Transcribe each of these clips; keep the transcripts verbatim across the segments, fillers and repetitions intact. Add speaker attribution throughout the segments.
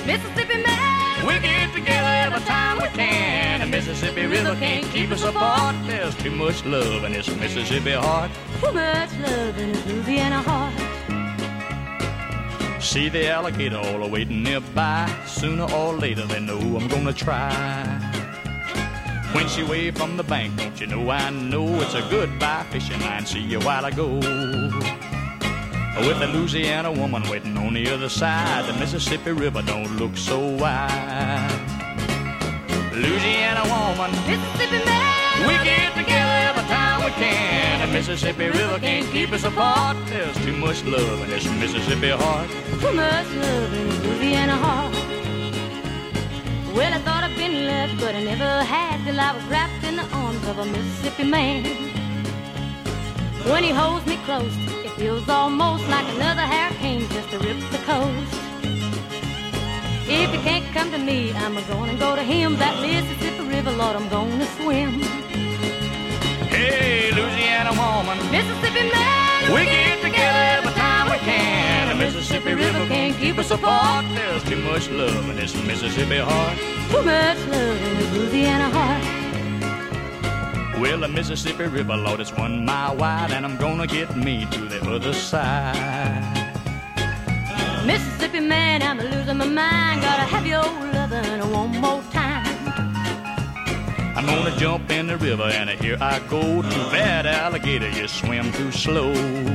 Speaker 1: Mississippi man, we get together every time we can. The Mississippi River can't keep us apart. There's too much love in this Mississippi heart.
Speaker 2: Too much love in this Louisiana heart.
Speaker 1: See the alligator all waiting nearby. Sooner or later they know I'm gonna try. When she waved from the bank, don't you know I know it's a goodbye fishing line. See you while I go. With the Louisiana woman waiting on the other side, the Mississippi River don't look so wide. Louisiana woman,
Speaker 2: Mississippi man,
Speaker 1: we get together every time we can. The Mississippi River can't keep us apart. There's too much love in this Mississippi heart.
Speaker 2: Too much love in this Louisiana heart. Well, I thought I'd been left, but I never had till I was wrapped in the arms of a Mississippi man. When he holds me close, it feels almost like another hurricane just to rip the coast. If he can't come to me, I'm gonna go to him. That Mississippi River, Lord, I'm gonna swim.
Speaker 1: Hey, Louisiana woman,
Speaker 2: Mississippi man,
Speaker 1: we get together every time we can. The Mississippi River can't keep us apart. There's too much love in this Mississippi heart.
Speaker 2: Too much love in this Louisiana heart.
Speaker 1: Well, the Mississippi River, Lord, it's one mile wide, and I'm gonna get me to the other side.
Speaker 2: Mississippi man, I'm losing my mind. Gotta have your lovin' one more time.
Speaker 1: I'm gonna jump in the river, and here I go. Too bad, alligator, you swim too slow.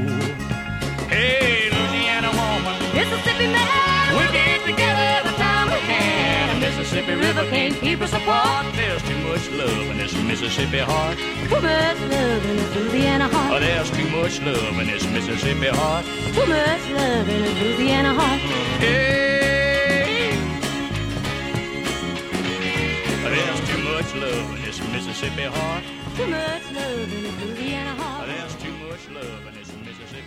Speaker 1: Hey, Louisiana woman,
Speaker 2: Mississippi man,
Speaker 1: we get together every time we can. The Mississippi River can't keep us apart. There's too much love in this Mississippi heart.
Speaker 2: Too much love in this Louisiana heart.
Speaker 1: Oh, there's too much love in this Mississippi heart.
Speaker 2: Too much love in this Louisiana heart.
Speaker 1: Hey, there's too much love in this Mississippi heart.
Speaker 2: Too much love in this Louisiana heart.
Speaker 1: There's too much love in this Mississippi